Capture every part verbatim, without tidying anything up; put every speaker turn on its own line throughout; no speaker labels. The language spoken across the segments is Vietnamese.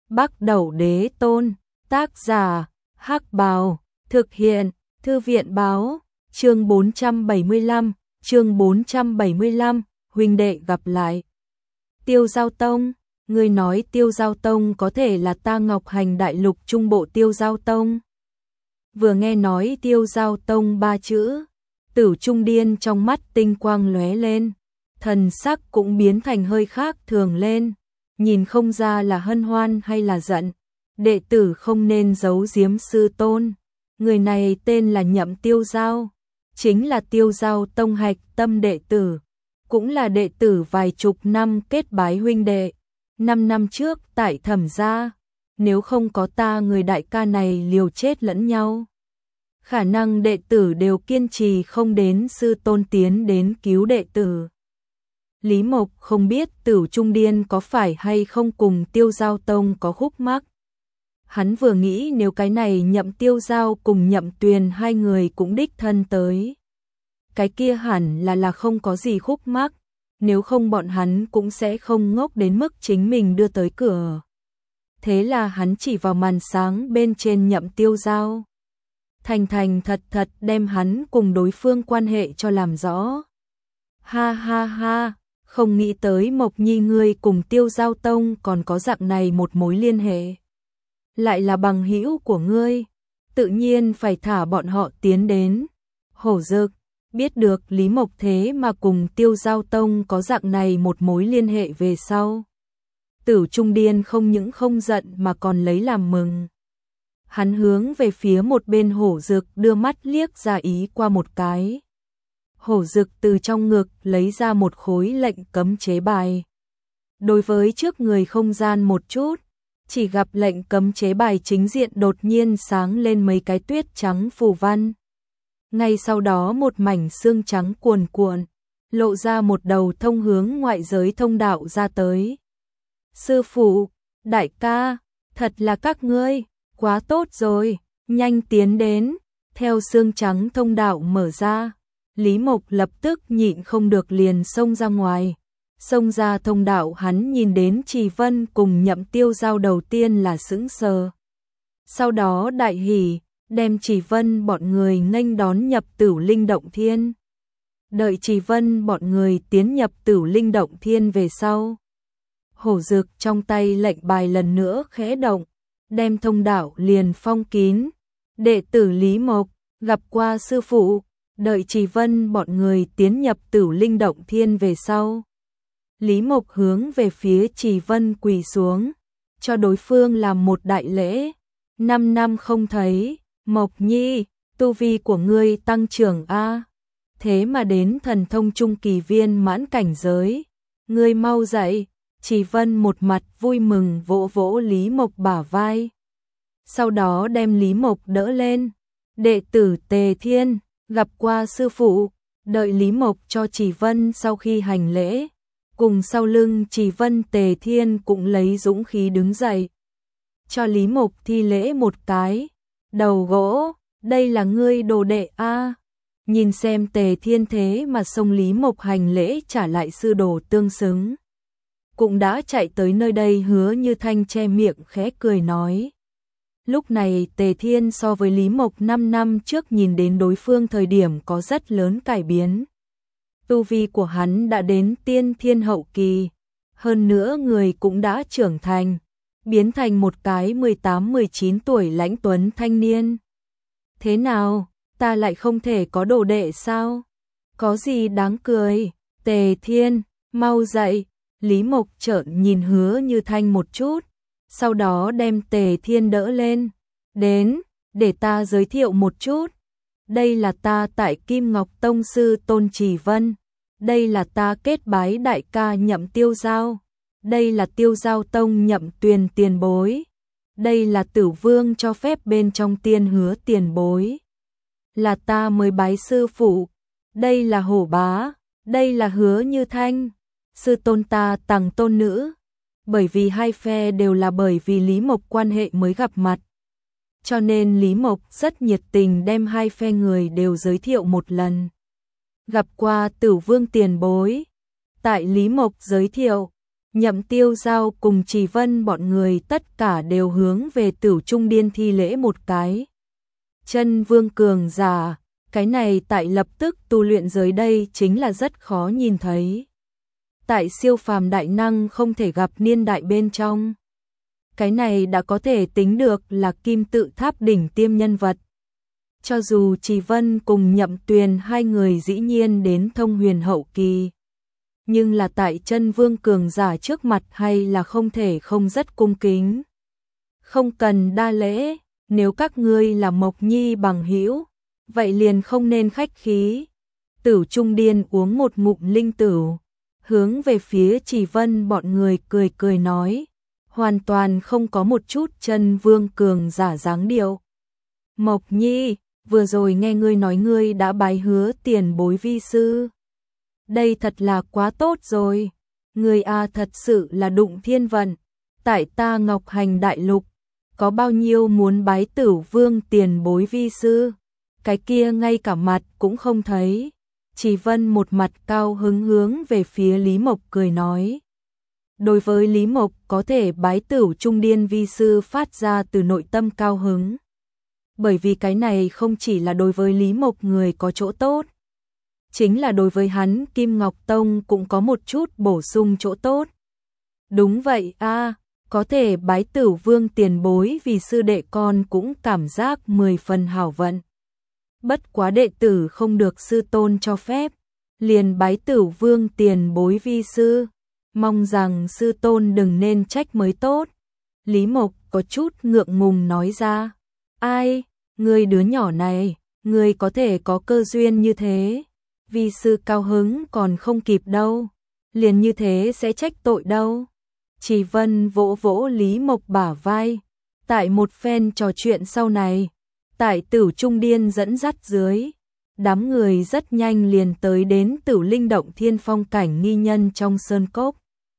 Bắc Đẩu Đế Tôn, tác giả, Hắc Bào, thực hiện, Thư viện báo, chương bốn trăm bảy mươi lăm, chương bốn trăm bảy mươi lăm, huynh đệ gặp lại. Tiêu Giao Tông, ngươi nói Tiêu Giao Tông có thể là ta Ngọc Hành Đại Lục Trung Bộ Tiêu Giao Tông. Vừa nghe nói Tiêu Giao Tông ba chữ, Tử Trung Điên trong mắt tinh quang lóe lên, thần sắc cũng biến thành hơi khác thường lên, nhìn không ra là hân hoan hay là giận. Đệ tử không nên giấu giếm sư tôn, người này tên là Nhậm Tiêu Giao, chính là Tiêu Giao Tông hạch tâm đệ tử, cũng là đệ tử vài chục năm kết bái huynh đệ. Năm năm trước tại Thẩm gia, nếu không có ta người đại ca này liều chết lẫn nhau, khả năng đệ tử đều kiên trì không đến sư tôn tiến đến cứu đệ tử. Lý Mộc không biết Tử Trung Điên có phải hay không cùng Tiêu Giao Tông có khúc mắc. Hắn vừa nghĩ nếu cái này Nhậm Tiêu Giao cùng Nhậm Tuyền hai người cũng đích thân tới, cái kia hẳn là là không có gì khúc mắc, nếu không bọn hắn cũng sẽ không ngốc đến mức chính mình đưa tới cửa. Thế là hắn chỉ vào màn sáng bên trên Nhậm Tiêu Giao, thành thành thật thật đem hắn cùng đối phương quan hệ cho làm rõ. Ha ha ha, không nghĩ tới Mộc Nhi ngươi cùng Tiêu Giao Tông còn có dạng này một mối liên hệ. Lại là bằng hữu của ngươi, tự nhiên phải thả bọn họ tiến đến. Hổ Dực biết được Lý Mộc thế mà cùng Tiêu Giao Tông có dạng này một mối liên hệ về sau, Tử Trung Điên không những không giận mà còn lấy làm mừng. Hắn hướng về phía một bên Hổ Dực đưa mắt liếc ra ý qua một cái. Hổ Dực từ trong ngực lấy ra một khối lệnh cấm chế bài. Đối với trước người không gian một chút, chỉ gặp lệnh cấm chế bài chính diện đột nhiên sáng lên mấy cái tuyết trắng phù văn. Ngay sau đó một mảnh xương trắng cuồn cuộn, lộ ra một đầu thông hướng ngoại giới thông đạo ra tới. Sư phụ, đại ca, thật là các ngươi, quá tốt rồi, nhanh tiến đến. Theo xương trắng thông đạo mở ra, Lý Mộc lập tức nhịn không được liền xông ra ngoài. Xông ra thông đạo hắn nhìn đến Trì Vân cùng Nhậm Tiêu Giao đầu tiên là sững sờ. Sau đó đại hỉ, đem Trì Vân bọn người nghênh đón nhập Tửu Linh Động Thiên. Đợi Trì Vân bọn người tiến nhập Tửu Linh Động Thiên về sau, Hổ Dực trong tay lệnh bài lần nữa khẽ động, đem thông đạo liền phong kín. Đệ tử Lý Mộc gặp qua sư phụ. Đợi Trì Vân bọn người tiến nhập Tửu Linh Động Thiên về sau, Lý Mộc hướng về phía Trì Vân quỳ xuống, cho đối phương làm một đại lễ. Năm năm không thấy, Mộc Nhi, tu vi của ngươi tăng trưởng a, thế mà đến thần thông trung kỳ viên mãn cảnh giới, ngươi mau dậy. Trì Vân một mặt vui mừng vỗ vỗ Lý Mộc bả vai, sau đó đem Lý Mộc đỡ lên. Đệ tử Tề Thiên gặp qua sư phụ. Đợi Lý Mộc cho Trì Vân sau khi hành lễ, cùng sau lưng Trì Vân Tề Thiên cũng lấy dũng khí đứng dậy, cho Lý Mộc thi lễ một cái. Đầu gỗ, đây là ngươi đồ đệ a. Nhìn xem Tề Thiên thế mà xông Lý Mộc hành lễ trả lại sư đồ tương xứng, cũng đã chạy tới nơi đây. Hứa Như Thanh che miệng khẽ cười nói. Lúc này Tề Thiên so với Lý Mộc năm năm trước nhìn đến đối phương thời điểm có rất lớn cải biến. Tu vi của hắn đã đến tiên thiên hậu kỳ, hơn nữa người cũng đã trưởng thành, biến thành một cái mười tám mười chín tuổi lãnh tuấn thanh niên. Thế nào, ta lại không thể có đồ đệ sao? Có gì đáng cười? Tề Thiên, mau dậy. Lý Mộc trợn nhìn Hứa Như Thanh một chút, sau đó đem Tề Thiên đỡ lên. Đến, để ta giới thiệu một chút. Đây là ta tại Kim Ngọc Tông sư Tôn Trì Vân. Đây là ta kết bái đại ca Nhậm Tiêu Giao. Đây là Tiêu Giao Tông Nhậm Tuyền tiền bối. Đây là Tử Vương cho phép bên trong Tiên Hứa tiền bối. Là ta mới bái sư phụ. Đây là Hổ Bá. Đây là Hứa Như Thanh, sư tôn ta tằng tôn nữ. Bởi vì hai phe đều là bởi vì Lý Mộc quan hệ mới gặp mặt, cho nên Lý Mộc rất nhiệt tình đem hai phe người đều giới thiệu một lần. Gặp qua Tử Vương tiền bối. Tại Lý Mộc giới thiệu, Nhậm Tiêu Giao cùng Trì Vân bọn người tất cả đều hướng về Tửu Trung Điên thi lễ một cái. Chân vương cường giả, cái này tại lập tức tu luyện giới đây chính là rất khó nhìn thấy. Tại siêu phàm đại năng không thể gặp niên đại bên trong. Cái này đã có thể tính được là kim tự tháp đỉnh tiêm nhân vật. Cho dù Trì Vân cùng Nhậm Tuyền hai người dĩ nhiên đến thông huyền hậu kỳ, nhưng là tại chân vương cường giả trước mặt hay là không thể không rất cung kính. Không cần đa lễ, nếu các ngươi là Mộc Nhi bằng hữu, vậy liền không nên khách khí. Tửu Trung Điên uống một ngụm linh tửu, hướng về phía Trì Vân bọn người cười cười nói, hoàn toàn không có một chút chân vương cường giả dáng điệu. Mộc Nhi, vừa rồi nghe ngươi nói ngươi đã bái hứa tiền bối vi sư. Đây thật là quá tốt rồi. Ngươi a thật sự là đụng thiên vận. Tại ta Ngọc Hành đại lục, có bao nhiêu muốn bái Tửu Vương tiền bối vi sư, cái kia ngay cả mặt cũng không thấy. Trì Vân một mặt cao hứng hướng về phía Lý Mộc cười nói. Đối với Lý Mộc có thể bái Tửu Trung Điên vi sư phát ra từ nội tâm cao hứng. Bởi vì cái này không chỉ là đối với Lý Mộc người có chỗ tốt, chính là đối với hắn Kim Ngọc Tông cũng có một chút bổ sung chỗ tốt. Đúng vậy a, có thể bái Tửu Vương tiền bối vì sư đệ con cũng cảm giác mười phần hảo vận. Bất quá đệ tử không được sư tôn cho phép, liền bái Tửu Vương tiền bối vi sư, mong rằng sư tôn đừng nên trách mới tốt. Lý Mộc có chút ngượng ngùng nói ra, ai, ngươi đứa nhỏ này, ngươi có thể có cơ duyên như thế, vi sư cao hứng còn không kịp đâu, liền như thế sẽ trách tội đâu. Trì Vân vỗ vỗ Lý Mộc bả vai, tại một phen trò chuyện sau này, tại Tửu Trung Điên dẫn dắt dưới, đám người rất nhanh liền tới đến Tửu Linh Động Thiên phong cảnh nghi nhân trong sơn cốc.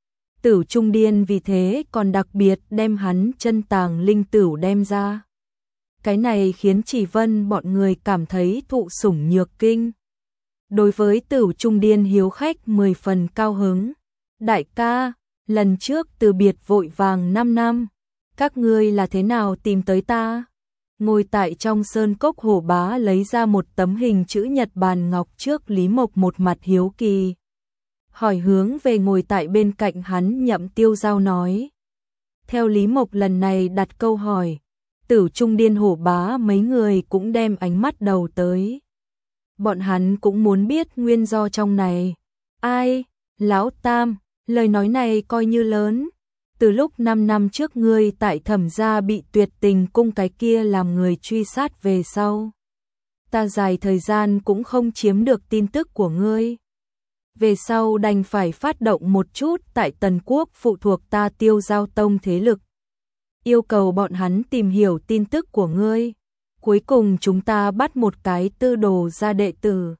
Tửu Trung Điên vì thế còn đặc biệt đem hắn chân tàng linh tửu đem ra. Cái này khiến Trì Vân bọn người cảm thấy thụ sủng nhược kinh. Đối với Tửu Trung Điên hiếu khách mười phần cao hứng. Đại ca, lần trước từ biệt vội vàng năm năm, các ngươi là thế nào tìm tới ta? Ngồi tại trong sơn cốc Hổ Bá lấy ra một tấm hình chữ nhật bàn ngọc trước Lý Mộc một mặt hiếu kỳ. Hỏi hướng về ngồi tại bên cạnh hắn Nhậm Tiêu Giao nói. Theo Lý Mộc lần này đặt câu hỏi, Tửu Trung Điên Hổ Bá mấy người cũng đem ánh mắt đầu tới. Bọn hắn cũng muốn biết nguyên do trong này. Ai, Lão Tam, lời nói này coi như lớn. Từ lúc năm năm trước ngươi tại Thẩm gia bị Tuyệt Tình cung cái kia làm người truy sát về sau, ta dài thời gian cũng không chiếm được tin tức của ngươi. Về sau đành phải phát động một chút tại Tần Quốc phụ thuộc ta Tiêu Giao Tông thế lực, yêu cầu bọn hắn tìm hiểu tin tức của ngươi. Cuối cùng chúng ta bắt một cái tư đồ gia đệ tử.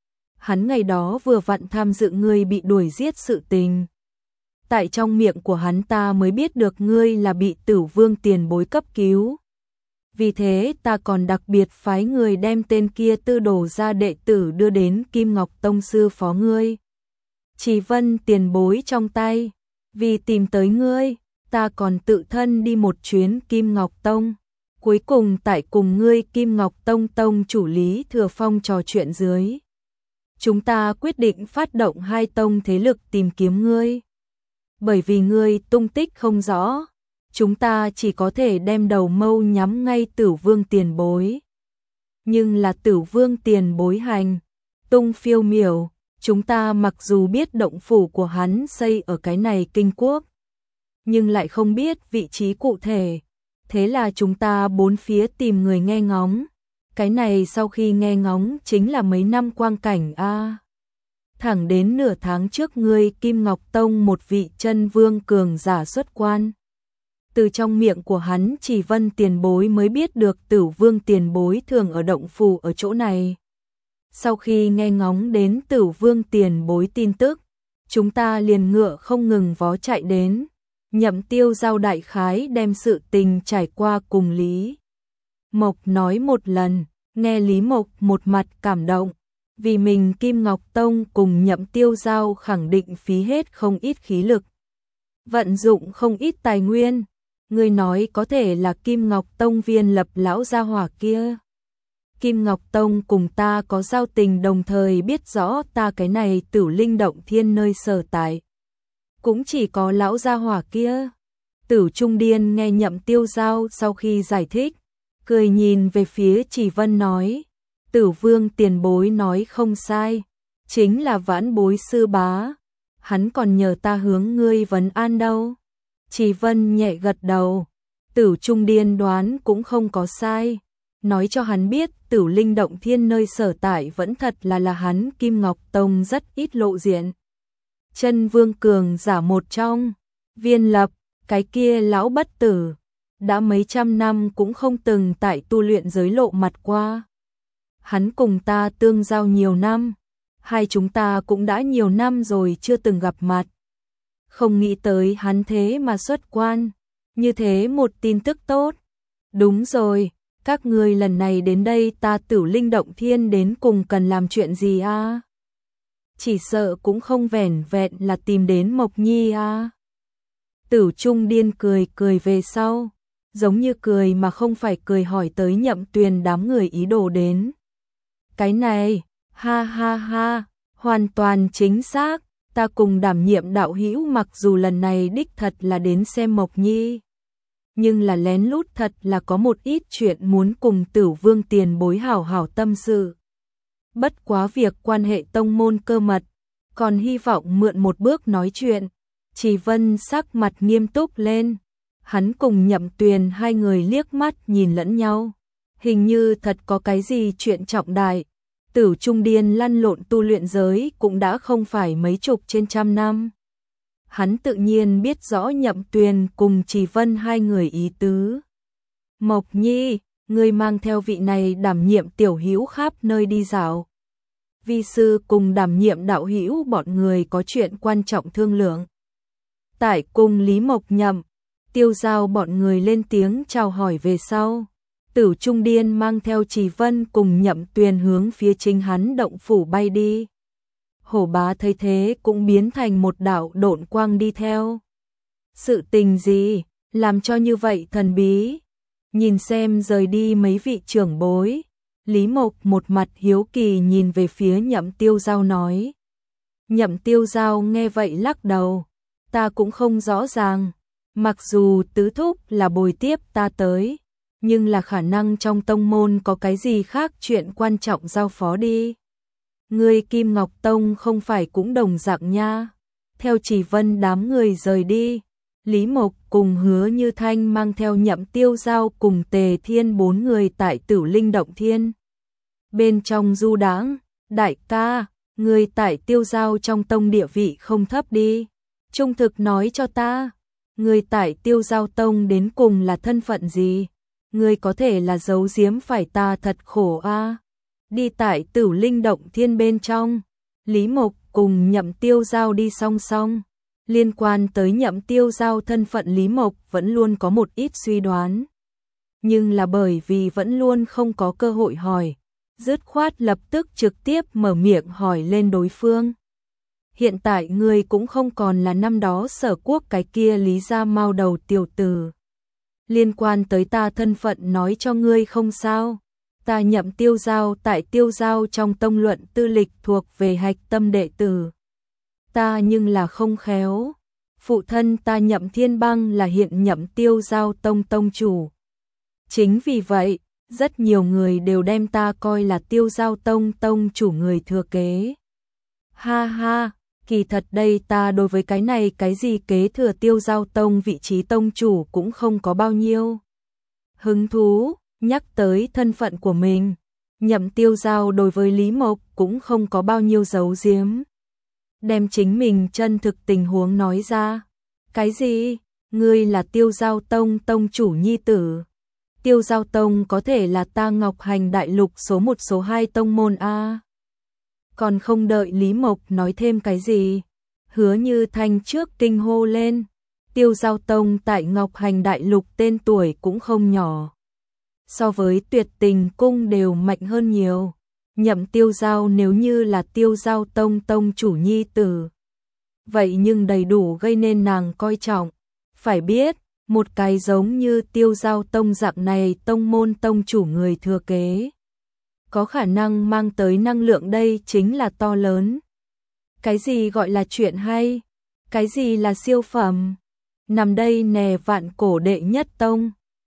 Hắn ngày đó vừa vặn tham dự ngươi bị đuổi giết sự tình. Tại trong miệng của hắn ta mới biết được ngươi là bị Tửu Vương tiền bối cấp cứu. Vì thế ta còn đặc biệt phái người đem tên kia tư đồ gia đệ tử đưa đến Kim Ngọc Tông sư phó ngươi. Trì Vân tiền bối trong tay. Vì tìm tới ngươi, ta còn tự thân đi một chuyến Kim Ngọc Tông. Cuối cùng tại cùng ngươi Kim Ngọc Tông Tông chủ Lý Thừa Phong trò chuyện dưới, chúng ta quyết định phát động hai tông thế lực tìm kiếm ngươi. Bởi vì ngươi tung tích không rõ, chúng ta chỉ có thể đem đầu mâu nhắm ngay Tửu Vương tiền bối. Nhưng là Tửu Vương tiền bối hành tung phiêu miểu, chúng ta mặc dù biết động phủ của hắn xây ở cái này kinh quốc, nhưng lại không biết vị trí cụ thể. Thế là chúng ta bốn phía tìm người nghe ngóng. Cái này sau khi nghe ngóng chính là mấy năm quang cảnh a. À. Thẳng đến nửa tháng trước ngươi Kim Ngọc Tông một vị chân vương cường giả xuất quan. Từ trong miệng của hắn Trì Vân tiền bối mới biết được Tửu Vương tiền bối thường ở động phủ ở chỗ này. Sau khi nghe ngóng đến Tửu Vương tiền bối tin tức, chúng ta liền ngựa không ngừng vó chạy đến. Nhậm Tiêu Giao đại khái đem sự tình trải qua cùng Lý Mộc nói một lần, nghe Lý Mộc một mặt cảm động, vì mình Kim Ngọc Tông cùng Nhậm Tiêu Giao khẳng định phí hết không ít khí lực. vận dụng không ít tài nguyên. Ngươi nói có thể là Kim Ngọc Tông viên lập lão gia hỏa kia. Kim Ngọc Tông cùng ta có giao tình, đồng thời biết rõ ta cái này Tử Linh Động Thiên nơi sở tại. Cũng chỉ có lão gia hỏa kia. Tử Trung Điên nghe Nhậm Tiêu Giao sau khi giải thích, cười nhìn về phía Chỉ Vân nói, Tử Vương tiền bối nói không sai, chính là vãn bối sư bá, hắn còn nhờ ta hướng ngươi vấn an đâu. Chỉ Vân nhẹ gật đầu, Tử Trung Điên đoán cũng không có sai, nói cho hắn biết Tử Linh Động Thiên nơi sở tại vẫn thật là là hắn Kim Ngọc Tông rất ít lộ diện. Chân Vương cường giả một trong, Viên Lập, cái kia lão bất tử, đã mấy trăm năm cũng không từng tại tu luyện giới lộ mặt qua. Hắn cùng ta tương giao nhiều năm, hai chúng ta cũng đã nhiều năm rồi chưa từng gặp mặt. Không nghĩ tới hắn thế mà xuất quan, như thế một tin tức tốt. Đúng rồi, các ngươi lần này đến đây ta Tử Linh Động Thiên đến cùng cần làm chuyện gì a? À? Chỉ sợ cũng không vẻn vẹn là tìm đến Mộc Nhi a. À? Tử Trung Điên cười cười về sau, giống như cười mà không phải cười, hỏi tới Nhậm Tuyền đám người ý đồ đến. Cái này, ha ha ha, hoàn toàn chính xác, ta cùng đảm nhiệm đạo hữu mặc dù lần này đích thật là đến xem Mộc Nhi, nhưng là lén lút thật là có một ít chuyện muốn cùng Tử Vương tiền bối hảo hảo tâm sự. Bất quá việc quan hệ tông môn cơ mật, còn hy vọng mượn một bước nói chuyện. Chỉ Vân sắc mặt nghiêm túc lên, hắn cùng Nhậm Tuyền hai người liếc mắt nhìn lẫn nhau, hình như thật có cái gì chuyện trọng đại. Tử Trung Điên lăn lộn tu luyện giới cũng đã không phải mấy chục trên trăm năm. Hắn tự nhiên biết rõ Nhậm Tuyền cùng Chỉ Vân hai người ý tứ. Mộc Nhi, ngươi mang theo vị này đảm nhiệm tiểu hữu khắp nơi đi dạo. Vi sư cùng đảm nhiệm đạo hữu bọn người có chuyện quan trọng thương lượng. Tại cùng Lý Mộc Nhậm, Tiêu Giao bọn người lên tiếng chào hỏi về sau. Tử Trung Điên mang theo Chỉ Vân cùng Nhậm Tuyền hướng phía chính hắn động phủ bay đi. Hổ Bá thấy thế cũng biến thành một đạo độn quang đi theo. Sự tình gì, làm cho như vậy thần bí? Nhìn xem rời đi mấy vị trưởng bối, Lý Mộc một mặt hiếu kỳ nhìn về phía Nhậm Tiêu Giao nói. Nhậm Tiêu Giao nghe vậy lắc đầu, ta cũng không rõ ràng, mặc dù tứ thúc là bồi tiếp ta tới, nhưng là khả năng trong tông môn có cái gì khác chuyện quan trọng giao phó đi. Ngươi Kim Ngọc Tông không phải cũng đồng dạng nha. Theo Chỉ Vân đám người rời đi, Lý Mộc cùng Hứa Như Thanh mang theo Nhậm Tiêu Giao cùng Tề Thiên bốn người tại Tử Linh Động Thiên. Bên trong du đãng, đại ca, người tại Tiêu Giao trong tông địa vị không thấp đi. Trung thực nói cho ta, người tại Tiêu Giao tông đến cùng là thân phận gì? Người có thể là giấu giếm phải ta thật khổ a. À. Đi tại Tử Linh Động Thiên bên trong, Lý Mộc cùng Nhậm Tiêu Giao đi song song. Liên quan tới Nhậm Tiêu Giao thân phận, Lý Mộc vẫn luôn có một ít suy đoán. Nhưng là bởi vì vẫn luôn không có cơ hội hỏi, dứt khoát lập tức trực tiếp mở miệng hỏi lên đối phương. Hiện tại ngươi cũng không còn là năm đó Sở Quốc cái kia Lý gia mao đầu tiểu tử. Liên quan tới ta thân phận nói cho ngươi không sao. Ta Nhậm Tiêu Giao tại Tiêu Giao trong tông luận tư lịch thuộc về hạch tâm đệ tử. Ta nhưng là không khéo. Phụ thân ta Nhậm Thiên Băng là hiện Nhậm Tiêu Giao tông tông chủ. Chính vì vậy, rất nhiều người đều đem ta coi là Tiêu Giao tông tông chủ người thừa kế. Ha ha, kỳ thật đây ta đối với cái này cái gì kế thừa Tiêu Giao tông vị trí tông chủ cũng không có bao nhiêu hứng thú. Nhắc tới thân phận của mình, Nhậm Tiêu Giao đối với Lý Mộc cũng không có bao nhiêu giấu giếm. Đem chính mình chân thực tình huống nói ra. Cái gì? Ngươi là Tiêu Giao tông tông chủ nhi tử. Tiêu Giao tông có thể là ta Ngọc Hành đại lục số một số hai tông môn a. Còn không đợi Lý Mộc nói thêm cái gì, Hứa Như Thanh trước kinh hô lên. Tiêu Giao tông tại Ngọc Hành đại lục tên tuổi cũng không nhỏ. So với Tuyệt Tình cung đều mạnh hơn nhiều. Nhậm Tiêu Giao nếu như là Tiêu Giao tông tông chủ nhi tử, vậy nhưng đầy đủ gây nên nàng coi trọng. Phải biết, một cái giống như Tiêu Giao Tông dạng này tông môn tông chủ người thừa kế, có khả năng mang tới năng lượng đây chính là to lớn. Cái gì gọi là chuyện hay? Cái gì là siêu phẩm? Nằm đây nè vạn cổ đệ nhất tông.